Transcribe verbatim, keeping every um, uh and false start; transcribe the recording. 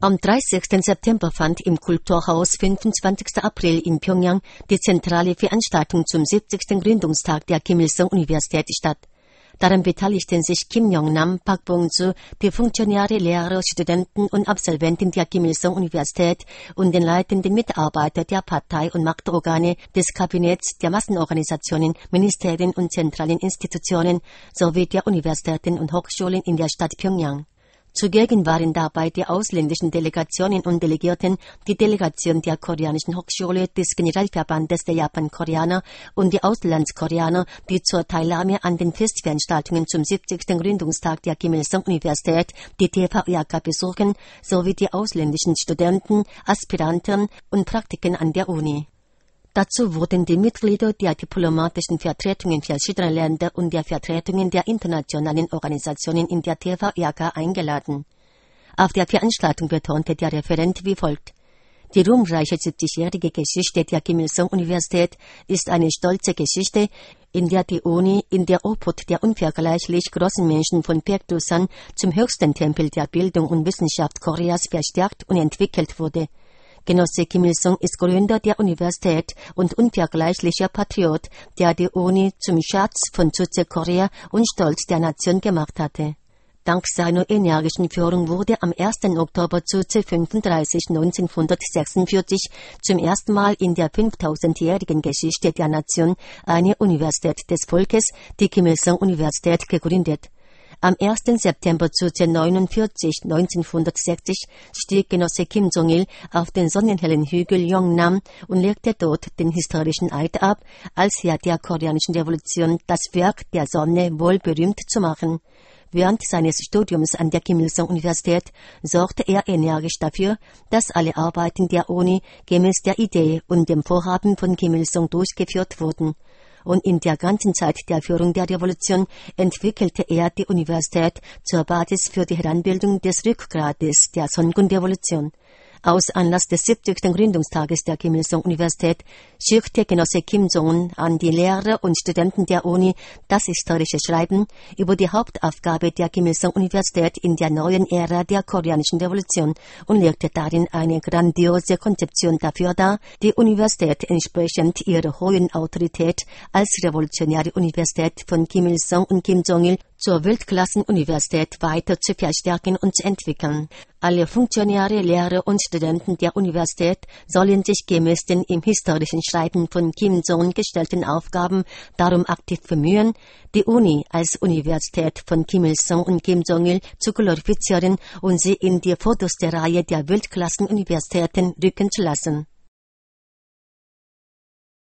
Am dreißigsten September fand im Kulturhaus fünfundzwanzigsten April in Pjöngjang die zentrale Veranstaltung zum siebzigsten Gründungstag der Kim-Il-sung-Universität statt. Daran beteiligten sich Kim Yong-nam, Park Bong-soo, die Funktionäre, Lehrer, Studenten und Absolventen der Kim-Il-sung-Universität und den leitenden Mitarbeiter der Partei und Machtorgane des Kabinetts, der Massenorganisationen, Ministerien und zentralen Institutionen sowie der Universitäten und Hochschulen in der Stadt Pjöngjang. Zugegen waren dabei die ausländischen Delegationen und Delegierten, die Delegation der Koreanischen Hochschule, des Generalverbandes der Japan-Koreaner und die Auslandskoreaner, die zur Teilnahme an den Festveranstaltungen zum siebzigsten Gründungstag der Kim-Il-sung-Universität die T V I A K besuchen, sowie die ausländischen Studenten, Aspiranten und Praktiken an der Uni. Dazu wurden die Mitglieder der diplomatischen Vertretungen verschiedener Länder und der Vertretungen der internationalen Organisationen in der T V I A K eingeladen. Auf der Veranstaltung betonte der Referent wie folgt: Die ruhmreiche siebzigjährige Geschichte der Kim-Il-sung-Universität ist eine stolze Geschichte, in der die Uni in der Obhut der unvergleichlich großen Menschen von Paektusan zum höchsten Tempel der Bildung und Wissenschaft Koreas verstärkt und entwickelt wurde. Genosse Kim Il-sung ist Gründer der Universität und unvergleichlicher Patriot, der die Uni zum Schatz von Südkorea und Stolz der Nation gemacht hatte. Dank seiner energischen Führung wurde am ersten Oktober fünfunddreißig neunzehnhundertsechsundvierzig zum ersten Mal in der fünftausendjährigen Geschichte der Nation eine Universität des Volkes, die Kim-Il-sung-Universität, gegründet. Am ersten September neunzehnhundertneunundvierzig neunzehnhundertsechzig stieg Genosse Kim Jong-il auf den sonnenhellen Hügel Yongnam und legte dort den historischen Eid ab, als Herr der Koreanischen Revolution das Werk der Sonne wohl berühmt zu machen. Während seines Studiums an der Kim-Il-sung-Universität sorgte er energisch dafür, dass alle Arbeiten der Uni gemäß der Idee und dem Vorhaben von Kim Il-sung durchgeführt wurden. Und in der ganzen Zeit der Führung der Revolution entwickelte er die Universität zur Basis für die Heranbildung des Rückgrates der Songun-Revolution. Aus Anlass des siebzigsten Gründungstages der Kim-Il-sung-Universität schickte Genosse Kim Jong-un an die Lehrer und Studenten der Uni das historische Schreiben über die Hauptaufgabe der Kim-Il-sung-Universität in der neuen Ära der Koreanischen Revolution und legte darin eine grandiose Konzeption dafür dar, die Universität entsprechend ihrer hohen Autorität als revolutionäre Universität von Kim Il-sung und Kim Jong-il zur Weltklassenuniversität weiter zu verstärken und zu entwickeln. Alle Funktionäre, Lehrer und Studenten der Universität sollen sich gemäß den im historischen Schreiben von Kim Jong-un gestellten Aufgaben darum aktiv bemühen, die Uni als Universität von Kim Il-sung und Kim Jong-il zu glorifizieren und sie in die vorderste Reihe der Weltklassenuniversitäten rücken zu lassen.